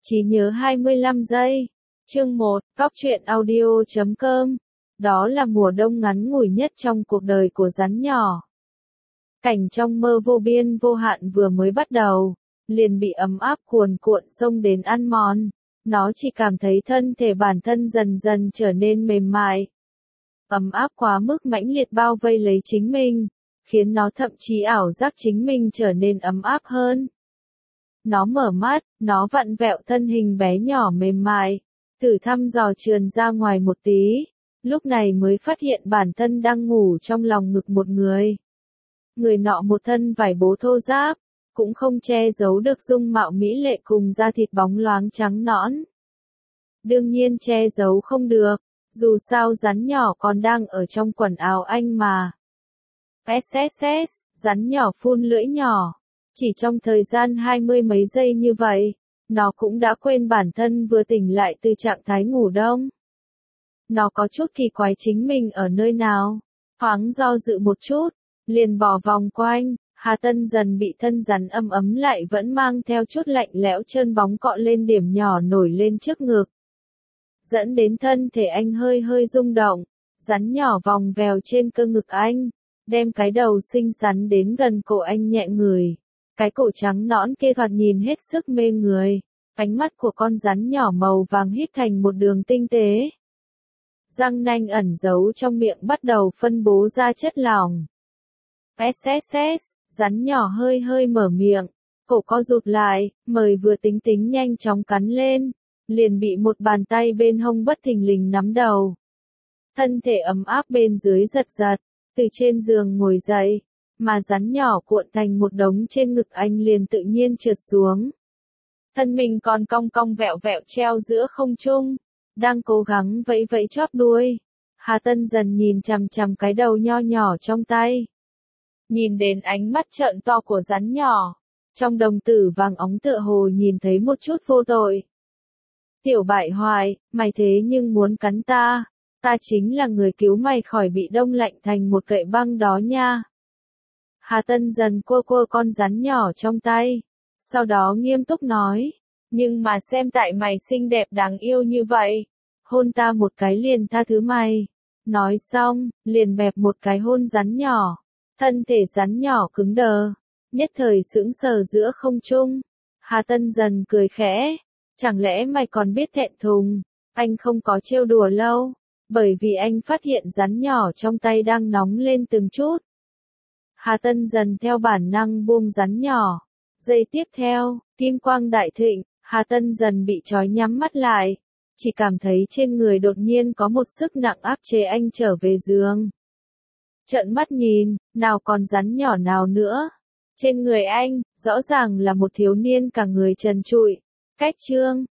Trí nhớ 25 giây. Chương 1, Góc truyện audio.com. Đó là mùa đông ngắn ngủi nhất trong cuộc đời của rắn nhỏ. Cảnh trong mơ vô biên vô hạn vừa mới bắt đầu, liền bị ấm áp cuồn cuộn xông đến ăn mòn. Nó chỉ cảm thấy thân thể bản thân dần dần trở nên mềm mại. Ấm áp quá mức mãnh liệt bao vây lấy chính mình, khiến nó thậm chí ảo giác chính mình trở nên ấm áp hơn. Nó mở mắt, nó vặn vẹo thân hình bé nhỏ mềm mại, thử thăm dò trườn ra ngoài một tí, lúc này mới phát hiện bản thân đang ngủ trong lòng ngực một người. Người nọ một thân vải bố thô ráp, cũng không che giấu được dung mạo mỹ lệ cùng da thịt bóng loáng trắng nõn. Đương nhiên che giấu không được, dù sao rắn nhỏ còn đang ở trong quần áo anh mà. SSS, rắn nhỏ phun lưỡi nhỏ. Chỉ trong thời gian 20 mấy giây như vậy, nó cũng đã quên bản thân vừa tỉnh lại từ trạng thái ngủ đông. Nó có chút kỳ quái chính mình ở nơi nào, thoáng do dự một chút, liền bỏ vòng quanh. Hà Tân dần bị thân rắn ấm ấm lại vẫn mang theo chút lạnh lẽo trơn bóng cọ lên điểm nhỏ nổi lên trước ngực. Dẫn đến thân thể anh hơi hơi rung động, rắn nhỏ vòng vèo trên cơ ngực anh, đem cái đầu xinh xắn đến gần cổ anh nhẹ ngửi. Cái cổ trắng nõn kia thoạt nhìn hết sức mê người, ánh mắt của con rắn nhỏ màu vàng híp thành một đường tinh tế. Răng nanh ẩn giấu trong miệng bắt đầu phân bố ra chất lỏng. SSS, rắn nhỏ hơi hơi mở miệng, cổ co rụt lại, mời vừa tính tính nhanh chóng cắn lên, liền bị một bàn tay bên hông bất thình lình nắm đầu. Thân thể ấm áp bên dưới giật giật, từ trên giường ngồi dậy, mà rắn nhỏ cuộn thành một đống trên ngực anh liền tự nhiên trượt xuống. Thân mình còn cong cong vẹo vẹo treo giữa không trung, đang cố gắng vẫy vẫy chóp đuôi. Hà Tân dần nhìn chằm chằm cái đầu nho nhỏ trong tay. Nhìn đến ánh mắt trợn to của rắn nhỏ, trong đồng tử vàng óng tựa hồ nhìn thấy một chút vô tội. Tiểu bại hoại, mày thế nhưng muốn cắn ta, ta chính là người cứu mày khỏi bị đông lạnh thành một cậy băng đó nha. Hà Tân dần cua cua con rắn nhỏ trong tay, sau đó nghiêm túc nói, nhưng mà xem tại mày xinh đẹp đáng yêu như vậy, hôn ta một cái liền tha thứ mày. Nói xong, liền bẹp một cái hôn rắn nhỏ, thân thể rắn nhỏ cứng đờ, nhất thời sững sờ giữa không trung. Hà Tân dần cười khẽ, chẳng lẽ mày còn biết thẹn thùng, anh không có trêu đùa lâu, bởi vì anh phát hiện rắn nhỏ trong tay đang nóng lên từng chút. Hà Tân dần theo bản năng buông rắn nhỏ. Giây tiếp theo, kim quang đại thịnh, Hà Tân dần bị trói nhắm mắt lại. Chỉ cảm thấy trên người đột nhiên có một sức nặng áp chế anh trở về giường. Trợn mắt nhìn, nào còn rắn nhỏ nào nữa. Trên người anh, rõ ràng là một thiếu niên cả người trần trụi. Cách chương